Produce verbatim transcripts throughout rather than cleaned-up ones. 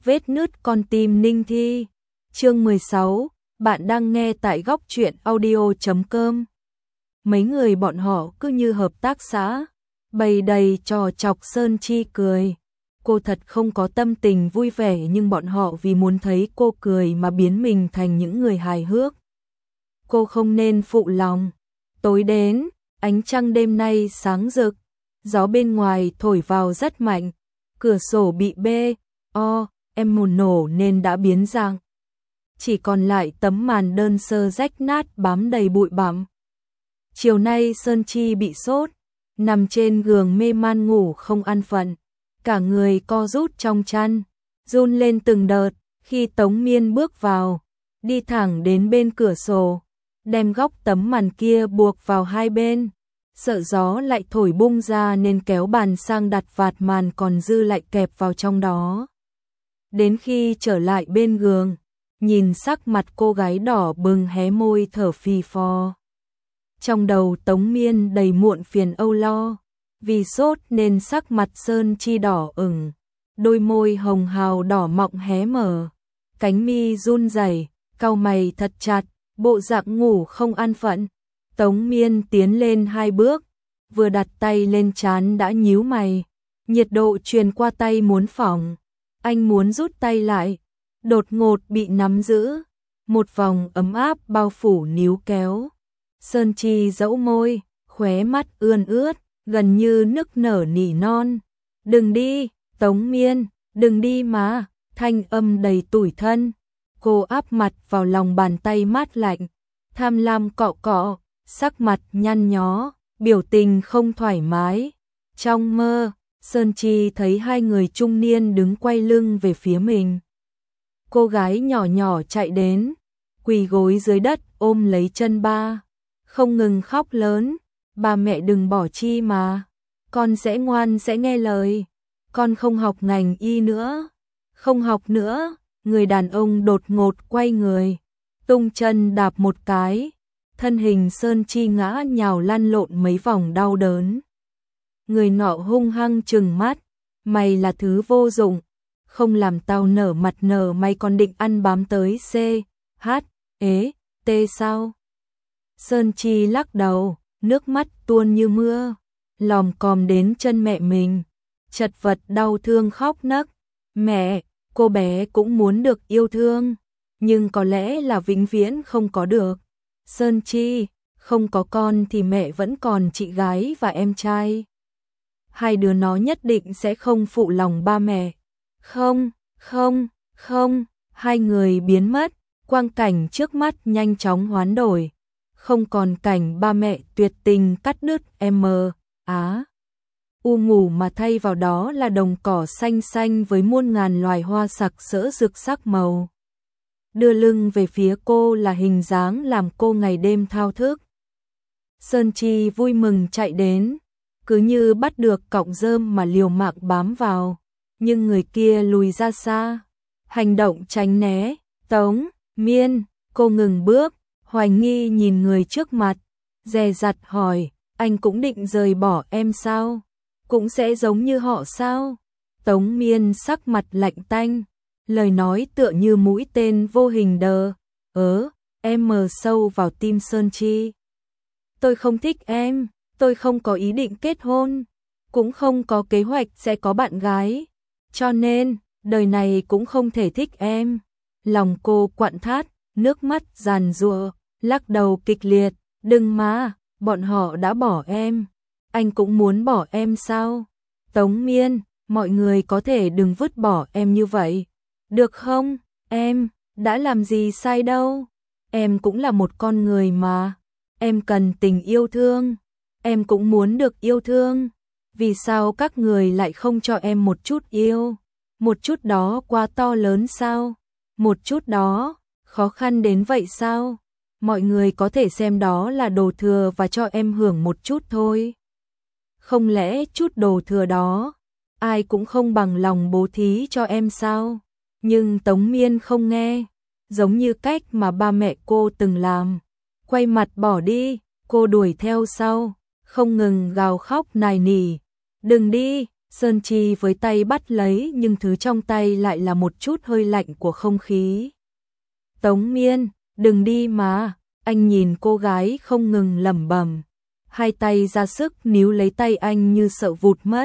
Vết nứt con tim Ninh Thi. Chương mười sáu, bạn đang nghe tại góc truyện audio chấm com. Mấy người bọn họ cứ như hợp tác xã, bày đầy trò chọc Sơn Chi cười. Cô thật không có tâm tình vui vẻ, nhưng bọn họ vì muốn thấy cô cười mà biến mình thành những người hài hước. Cô không nên phụ lòng. Tối đến, ánh trăng đêm nay sáng rực, gió bên ngoài thổi vào rất mạnh, cửa sổ bị bê, o, em một nổ nên đã biến dạng. Chỉ còn lại tấm màn đơn sơ rách nát bám đầy bụi bặm. Chiều nay Sơn Chi bị sốt, nằm trên giường mê man ngủ không an phận, cả người co rút trong chăn, run lên từng đợt. Khi Tống Miên bước vào, đi thẳng đến bên cửa sổ, đem góc tấm màn kia buộc vào hai bên, sợ gió lại thổi bung ra nên kéo bàn sang đặt vạt màn còn dư lại kẹp vào trong đó. Đến khi trở lại bên giường, nhìn sắc mặt cô gái đỏ bừng hé môi thở phì phò. Trong đầu Tống Miên đầy muộn phiền âu lo, vì sốt nên sắc mặt Sơn Chi đỏ ửng, đôi môi hồng hào đỏ mọng hé mở, cánh mi run rẩy, cau mày thật chặt, bộ dạng ngủ không an phận. Tống Miên tiến lên hai bước, vừa đặt tay lên trán đã nhíu mày, nhiệt độ truyền qua tay muốn phỏng, anh muốn rút tay lại, đột ngột bị nắm giữ, một vòng ấm áp bao phủ níu kéo. Sơn Chi dẫu môi, khóe mắt ươn ướt, gần như nức nở nỉ non. Đừng đi, Tống Miên, đừng đi mà, thanh âm đầy tủi thân. Cô áp mặt vào lòng bàn tay mát lạnh, tham lam cọ cọ, sắc mặt nhăn nhó, biểu tình không thoải mái. Trong mơ, Sơn Chi thấy hai người trung niên đứng quay lưng về phía mình. Cô gái nhỏ nhỏ chạy đến, quỳ gối dưới đất ôm lấy chân ba, không ngừng khóc lớn. Ba mẹ đừng bỏ Chi mà, con sẽ ngoan sẽ nghe lời, con không học ngành y nữa, không học nữa. Người đàn ông đột ngột quay người, tung chân đạp một cái, thân hình Sơn Chi ngã nhào lăn lộn mấy vòng đau đớn. Người nọ hung hăng trừng mắt, mày là thứ vô dụng, không làm tao nở mặt nở mày còn định ăn bám tới C, H, ế, T sao? Sơn Chi lắc đầu, nước mắt tuôn như mưa, lòm còm đến chân mẹ mình, chật vật đau thương khóc nấc. Mẹ, cô bé cũng muốn được yêu thương, nhưng có lẽ là vĩnh viễn không có được. Sơn Chi, không có con thì mẹ vẫn còn chị gái và em trai. Hai đứa nó nhất định sẽ không phụ lòng ba mẹ. Không, không, không, hai người biến mất, quang cảnh trước mắt nhanh chóng hoán đổi. Không còn cảnh ba mẹ tuyệt tình cắt đứt em á u ngủ, mà thay vào đó là đồng cỏ xanh xanh với muôn ngàn loài hoa sặc sỡ rực sắc màu. Đưa lưng về phía cô là hình dáng làm cô ngày đêm thao thức. Sơn Chi vui mừng chạy đến, cứ như bắt được cọng rơm mà liều mạng bám vào, nhưng người kia lùi ra xa, hành động tránh né. Tống Miên, cô ngừng bước, hoài nghi nhìn người trước mặt, dè dặt hỏi, anh cũng định rời bỏ em sao? Cũng sẽ giống như họ sao? Tống Miên sắc mặt lạnh tanh, lời nói tựa như mũi tên vô hình đờ ớ em mờ sâu vào tim Sơn Chi. Tôi không thích em, tôi không có ý định kết hôn, cũng không có kế hoạch sẽ có bạn gái, cho nên đời này cũng không thể thích em. Lòng cô quặn thắt, nước mắt giàn giụa, lắc đầu kịch liệt. Đừng mà, bọn họ đã bỏ em, anh cũng muốn bỏ em sao? Tống Miên, mọi người có thể đừng vứt bỏ em như vậy, được không? Em đã làm gì sai đâu, em cũng là một con người mà, em cần tình yêu thương, em cũng muốn được yêu thương. Vì sao các người lại không cho em một chút yêu? Một chút đó quá to lớn sao? Một chút đó khó khăn đến vậy sao? Mọi người có thể xem đó là đồ thừa và cho em hưởng một chút thôi. Không lẽ chút đồ thừa đó ai cũng không bằng lòng bố thí cho em sao? Nhưng Tống Miên không nghe, giống như cách mà ba mẹ cô từng làm. Quay mặt bỏ đi, cô đuổi theo sau, không ngừng gào khóc nài nỉ. Đừng đi, Sơn Chi với tay bắt lấy nhưng thứ trong tay lại là một chút hơi lạnh của không khí. Tống Miên, đừng đi mà, anh nhìn cô gái không ngừng lẩm bẩm, hai tay ra sức níu lấy tay anh như sợ vụt mất.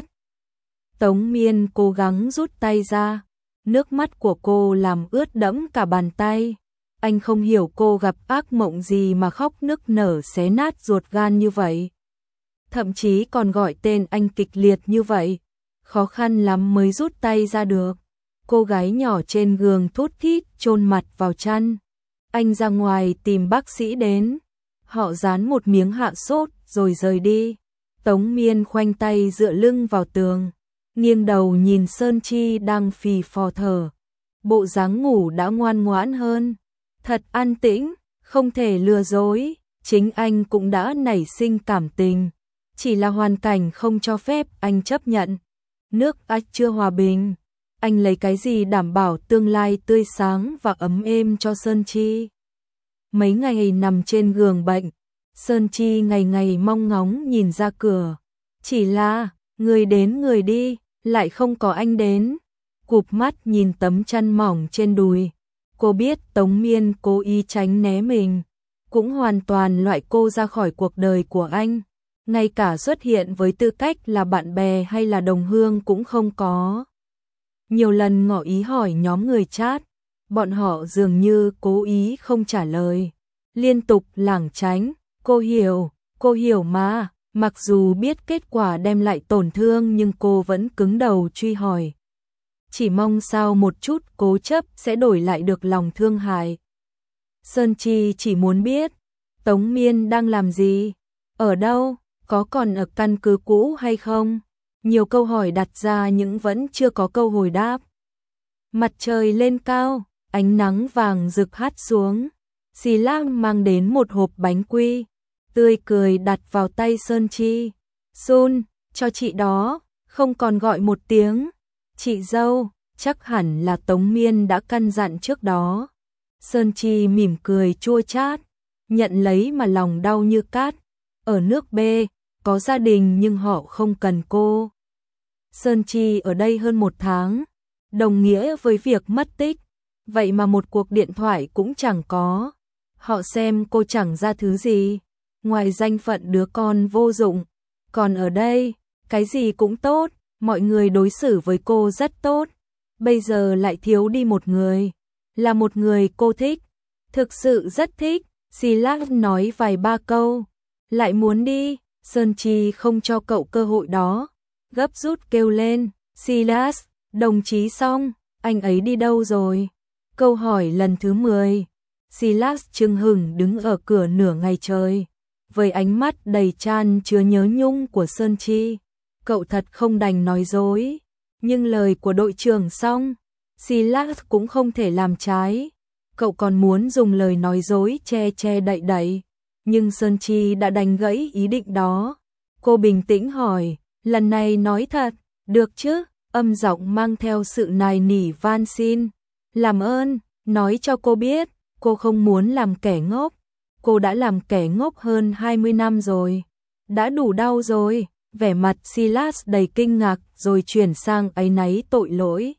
Tống Miên cố gắng rút tay ra, nước mắt của cô làm ướt đẫm cả bàn tay. Anh không hiểu cô gặp ác mộng gì mà khóc nức nở xé nát ruột gan như vậy. Thậm chí còn gọi tên anh kịch liệt như vậy, khó khăn lắm mới rút tay ra được. Cô gái nhỏ trên giường thút thít chôn mặt vào chăn. Anh ra ngoài tìm bác sĩ đến. Họ dán một miếng hạ sốt rồi rời đi. Tống Miên khoanh tay dựa lưng vào tường, nghiêng đầu nhìn Sơn Chi đang phì phò thở. Bộ dáng ngủ đã ngoan ngoãn hơn. Thật an tĩnh, không thể lừa dối. Chính anh cũng đã nảy sinh cảm tình, chỉ là hoàn cảnh không cho phép anh chấp nhận. Nước ách chưa hòa bình, anh lấy cái gì đảm bảo tương lai tươi sáng và ấm êm cho Sơn Chi. Mấy ngày nằm trên giường bệnh, Sơn Chi ngày ngày mong ngóng nhìn ra cửa. Chỉ là, người đến người đi, lại không có anh đến. Cụp mắt nhìn tấm chăn mỏng trên đùi. Cô biết Tống Miên cố ý tránh né mình, cũng hoàn toàn loại cô ra khỏi cuộc đời của anh. Ngay cả xuất hiện với tư cách là bạn bè hay là đồng hương cũng không có. Nhiều lần ngỏ ý hỏi nhóm người chat, bọn họ dường như cố ý không trả lời, liên tục lảng tránh. Cô hiểu, cô hiểu mà, mặc dù biết kết quả đem lại tổn thương nhưng cô vẫn cứng đầu truy hỏi. Chỉ mong sao một chút cố chấp sẽ đổi lại được lòng thương hại. Sơn Chi chỉ muốn biết, Tống Miên đang làm gì, ở đâu, có còn ở căn cứ cũ hay không? Nhiều câu hỏi đặt ra nhưng vẫn chưa có câu hồi đáp. Mặt trời lên cao, ánh nắng vàng rực hắt xuống. Xì Lam mang đến một hộp bánh quy, tươi cười đặt vào tay Sơn Chi. Sun, cho chị đó, không còn gọi một tiếng. Chị dâu, chắc hẳn là Tống Miên đã căn dặn trước đó. Sơn Chi mỉm cười chua chát, nhận lấy mà lòng đau như cát. Ở nước B, có gia đình nhưng họ không cần cô. Sơn Chi ở đây hơn một tháng, đồng nghĩa với việc mất tích. Vậy mà một cuộc điện thoại cũng chẳng có. Họ xem cô chẳng ra thứ gì, ngoài danh phận đứa con vô dụng. Còn ở đây, cái gì cũng tốt, mọi người đối xử với cô rất tốt. Bây giờ lại thiếu đi một người, là một người cô thích, thực sự rất thích. Silas nói vài ba câu, lại muốn đi. Sơn Chi không cho cậu cơ hội đó, gấp rút kêu lên, Silas, đồng chí Song, anh ấy đi đâu rồi? Câu hỏi lần thứ mười. Silas chưng hửng đứng ở cửa nửa ngày trời, với ánh mắt đầy chan chứa nhớ nhung của Sơn Chi. Cậu thật không đành nói dối, nhưng lời của đội trưởng Song, Silas cũng không thể làm trái. Cậu còn muốn dùng lời nói dối che che đậy đậy, nhưng Sơn Chi đã đánh gãy ý định đó. Cô bình tĩnh hỏi, lần này nói thật, được chứ? Âm giọng mang theo sự nài nỉ van xin. Làm ơn, nói cho cô biết, cô không muốn làm kẻ ngốc. Cô đã làm kẻ ngốc hơn hai mươi năm rồi. Đã đủ đau rồi. Vẻ mặt Silas đầy kinh ngạc rồi chuyển sang áy náy tội lỗi.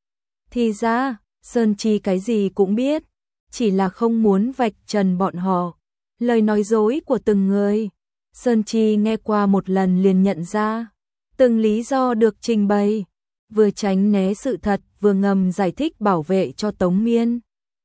Thì ra, Sơn Chi cái gì cũng biết, chỉ là không muốn vạch trần bọn họ. Lời nói dối của từng người, Sơn Chi nghe qua một lần liền nhận ra. Từng lý do được trình bày, vừa tránh né sự thật vừa ngầm giải thích bảo vệ cho Tống Miên.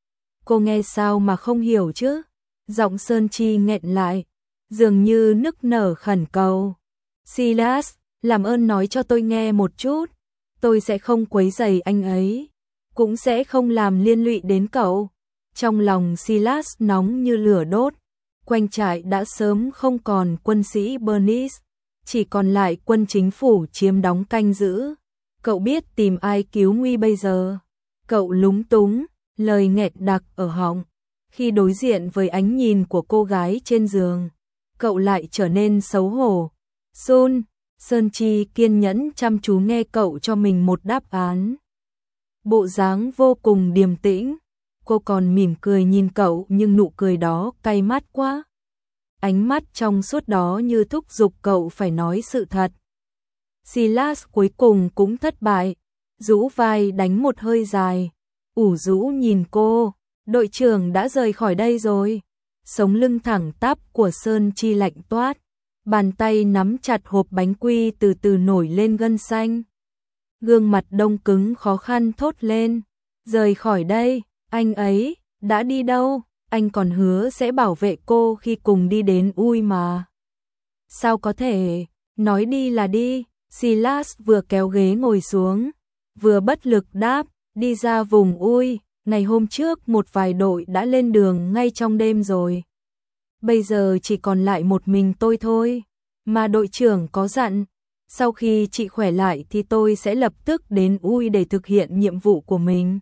Cô nghe sao mà không hiểu chứ? Giọng Sơn Chi nghẹn lại, dường như nức nở khẩn cầu. Silas, làm ơn nói cho tôi nghe một chút, tôi sẽ không quấy rầy anh ấy, cũng sẽ không làm liên lụy đến cậu. Trong lòng Silas nóng như lửa đốt, quanh trại đã sớm không còn quân sĩ Bernice, chỉ còn lại quân chính phủ chiếm đóng canh giữ. Cậu biết tìm ai cứu nguy bây giờ? Cậu lúng túng, lời nghẹt đặc ở họng. Khi đối diện với ánh nhìn của cô gái trên giường, cậu lại trở nên xấu hổ. Sun, Sơn Chi kiên nhẫn chăm chú nghe cậu cho mình một đáp án. Bộ dáng vô cùng điềm tĩnh, cô còn mỉm cười nhìn cậu nhưng nụ cười đó cay mắt quá. Ánh mắt trong suốt đó như thúc giục cậu phải nói sự thật. Silas cuối cùng cũng thất bại, rũ vai đánh một hơi dài, ủ rũ nhìn cô, đội trưởng đã rời khỏi đây rồi. Sống lưng thẳng tắp của Sơn Chi lạnh toát, bàn tay nắm chặt hộp bánh quy từ từ nổi lên gân xanh. Gương mặt đông cứng khó khăn thốt lên, rời khỏi đây, anh ấy, đã đi đâu, anh còn hứa sẽ bảo vệ cô khi cùng đi đến Ui mà. Sao có thể, nói đi là đi, Silas vừa kéo ghế ngồi xuống, vừa bất lực đáp, đi ra vùng Ui, ngày hôm trước một vài đội đã lên đường ngay trong đêm rồi. Bây giờ chỉ còn lại một mình tôi thôi, mà đội trưởng có dặn, sau khi chị khỏe lại thì tôi sẽ lập tức đến Ui để thực hiện nhiệm vụ của mình.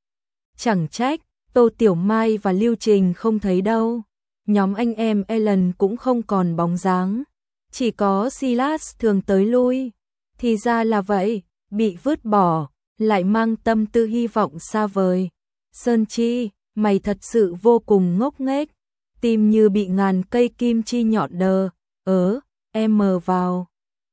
Chẳng trách, Tô Tiểu Mai và Lưu Trình không thấy đâu, nhóm anh em Ellen cũng không còn bóng dáng, chỉ có Silas thường tới lui. Thì ra là vậy, bị vứt bỏ, lại mang tâm tư hy vọng xa vời. Sơn Chi, mày thật sự vô cùng ngốc nghếch, tim như bị ngàn cây kim chi nhọn đờ, ớ, em mờ vào.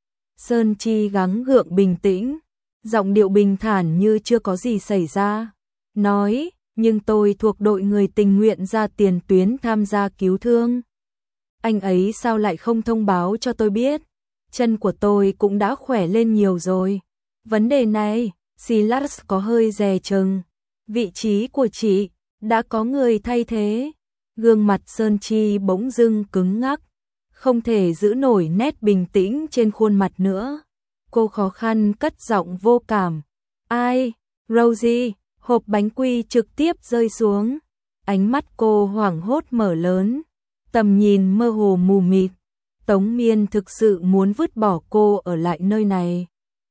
Sơn Chi gắng gượng bình tĩnh, giọng điệu bình thản như chưa có gì xảy ra, nói, nhưng tôi thuộc đội người tình nguyện ra tiền tuyến tham gia cứu thương. Anh ấy sao lại không thông báo cho tôi biết, chân của tôi cũng đã khỏe lên nhiều rồi. Vấn đề này, Silas có hơi dè chừng, vị trí của chị, đã có người thay thế. Gương mặt Sơn Chi bỗng dưng cứng ngắc, không thể giữ nổi nét bình tĩnh trên khuôn mặt nữa. Cô khó khăn cất giọng vô cảm. Ai? Rosie, hộp bánh quy trực tiếp rơi xuống. Ánh mắt cô hoảng hốt mở lớn, tầm nhìn mơ hồ mù mịt. Tống Miên thực sự muốn vứt bỏ cô ở lại nơi này.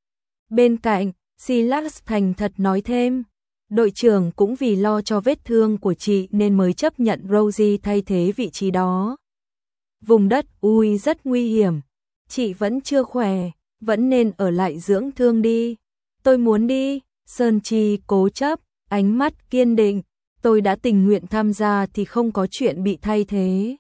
Bên cạnh, Silas thành thật nói thêm, đội trưởng cũng vì lo cho vết thương của chị nên mới chấp nhận Rosie thay thế vị trí đó. Vùng đất Ui rất nguy hiểm, chị vẫn chưa khỏe, vẫn nên ở lại dưỡng thương đi. Tôi muốn đi, Sơn Chi cố chấp, ánh mắt kiên định, tôi đã tình nguyện tham gia thì không có chuyện bị thay thế.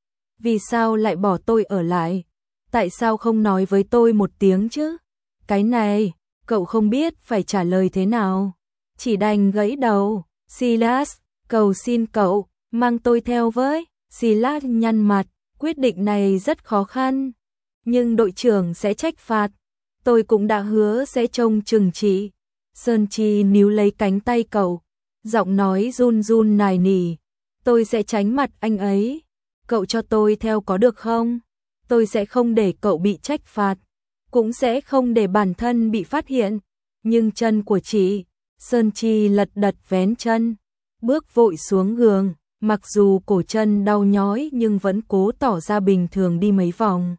Vì sao lại bỏ tôi ở lại? Tại sao không nói với tôi một tiếng chứ? Cái này, cậu không biết phải trả lời thế nào. Chỉ đành gãy đầu. Silas, cầu xin cậu, mang tôi theo với. Silas nhăn mặt, quyết định này rất khó khăn. Nhưng đội trưởng sẽ trách phạt. Tôi cũng đã hứa sẽ trông chừng chị. Sơn Chi níu lấy cánh tay cậu, giọng nói run run nài nỉ. Tôi sẽ tránh mặt anh ấy. Cậu cho tôi theo có được không? Tôi sẽ không để cậu bị trách phạt, cũng sẽ không để bản thân bị phát hiện. Nhưng chân của chị, Sơn Chi lật đật vén chân, bước vội xuống giường, mặc dù cổ chân đau nhói nhưng vẫn cố tỏ ra bình thường đi mấy vòng.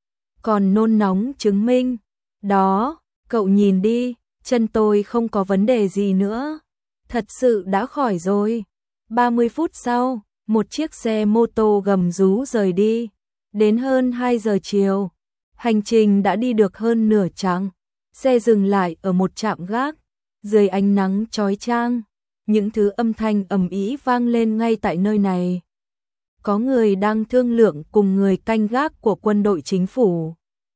Còn nôn nóng chứng minh, đó, cậu nhìn đi, chân tôi không có vấn đề gì nữa, thật sự đã khỏi rồi. ba mươi phút sau, một chiếc xe mô tô gầm rú rời đi, đến hơn hai giờ chiều. Hành trình đã đi được hơn nửa chặng, xe dừng lại ở một trạm gác, dưới ánh nắng chói chang, những thứ âm thanh ầm ĩ vang lên ngay tại nơi này. Có người đang thương lượng cùng người canh gác của quân đội chính phủ.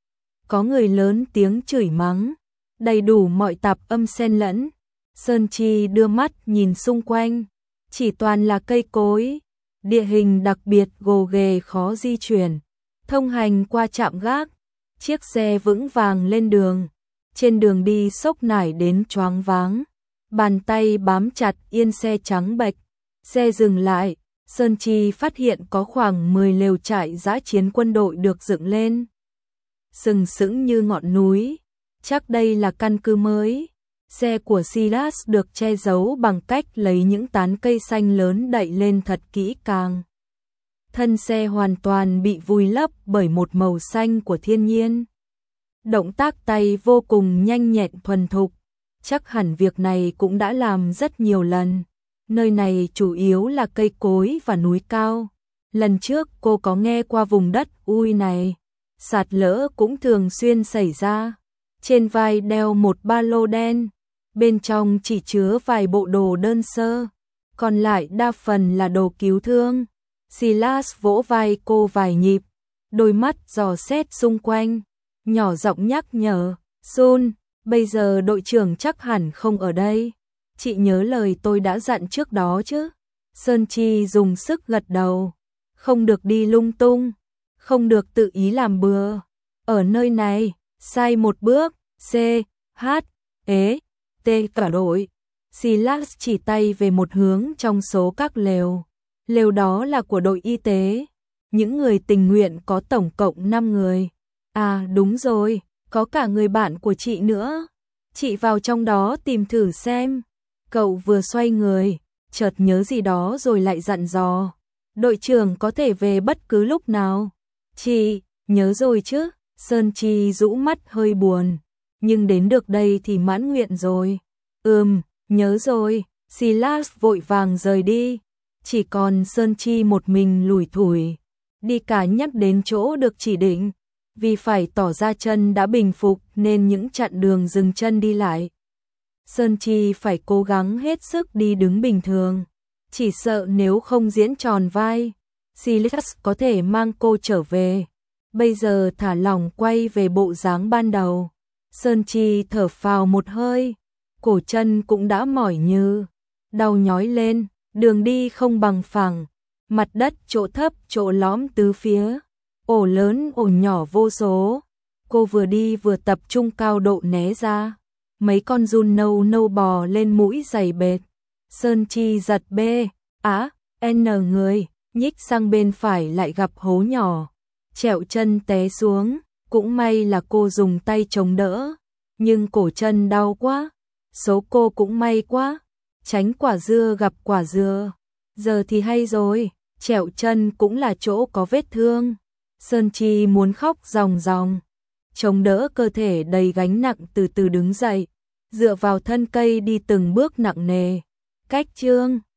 Có người lớn tiếng chửi mắng, đầy đủ mọi tạp âm xen lẫn. Sơn Chi đưa mắt nhìn xung quanh, chỉ toàn là cây cối, địa hình đặc biệt gồ ghề khó di chuyển. Thông hành qua trạm gác, chiếc xe vững vàng lên đường, trên đường đi sốc nải đến choáng váng, bàn tay bám chặt yên xe trắng bệch. Xe dừng lại, Sơn Chi phát hiện có khoảng mười lều trại dã chiến quân đội được dựng lên, sừng sững như ngọn núi, chắc đây là căn cứ mới. Xe của Silas được che giấu bằng cách lấy những tán cây xanh lớn đậy lên thật kỹ càng. Thân xe hoàn toàn bị vùi lấp bởi một màu xanh của thiên nhiên. Động tác tay vô cùng nhanh nhẹn thuần thục, chắc hẳn việc này cũng đã làm rất nhiều lần. Nơi này chủ yếu là cây cối và núi cao. Lần trước cô có nghe qua vùng đất Ui này, sạt lở cũng thường xuyên xảy ra. Trên vai đeo một ba lô đen, bên trong chỉ chứa vài bộ đồ đơn sơ, còn lại đa phần là đồ cứu thương. Silas vỗ vai cô vài nhịp, đôi mắt dò xét xung quanh, nhỏ giọng nhắc nhở, Sun, bây giờ đội trưởng chắc hẳn không ở đây. Chị nhớ lời tôi đã dặn trước đó chứ? Sơn Chi dùng sức gật đầu. Không được đi lung tung, không được tự ý làm bừa. Ở nơi này, sai một bước, C, H, E, T cả đội. Silas chỉ tay về một hướng trong số các lều. Lều đó là của đội y tế. Những người tình nguyện có tổng cộng năm người. À đúng rồi, có cả người bạn của chị nữa. Chị vào trong đó tìm thử xem. Cậu vừa xoay người, chợt nhớ gì đó rồi lại dặn dò. Đội trưởng có thể về bất cứ lúc nào. Chị, nhớ rồi chứ? Sơn Chi rũ mắt hơi buồn. Nhưng đến được đây thì mãn nguyện rồi. Ừm, nhớ rồi. Silas vội vàng rời đi. Chỉ còn Sơn Chi một mình lủi thủi. Đi cả nhắc đến chỗ được chỉ định. Vì phải tỏ ra chân đã bình phục nên những chặn đường dừng chân đi lại. Sơn Chi phải cố gắng hết sức đi đứng bình thường. Chỉ sợ nếu không diễn tròn vai, Silas có thể mang cô trở về. Bây giờ thả lỏng quay về bộ dáng ban đầu. Sơn Chi thở phào một hơi. Cổ chân cũng đã mỏi như đau nhói lên. Đường đi không bằng phẳng. Mặt đất chỗ thấp chỗ lõm tứ phía. Ổ lớn ổ nhỏ vô số. Cô vừa đi vừa tập trung cao độ né ra. Mấy con giun nâu nâu bò lên mũi dày bệt. Sơn Chi giật bê, á, n người, nhích sang bên phải lại gặp hố nhỏ. Trẹo chân té xuống, cũng may là cô dùng tay chống đỡ. Nhưng cổ chân đau quá, số cô cũng may quá. Tránh quả dưa gặp quả dừa. Giờ thì hay rồi, trẹo chân cũng là chỗ có vết thương. Sơn Chi muốn khóc ròng ròng. Chống đỡ cơ thể đầy gánh nặng từ từ đứng dậy. Dựa vào thân cây đi từng bước nặng nề. Cách chương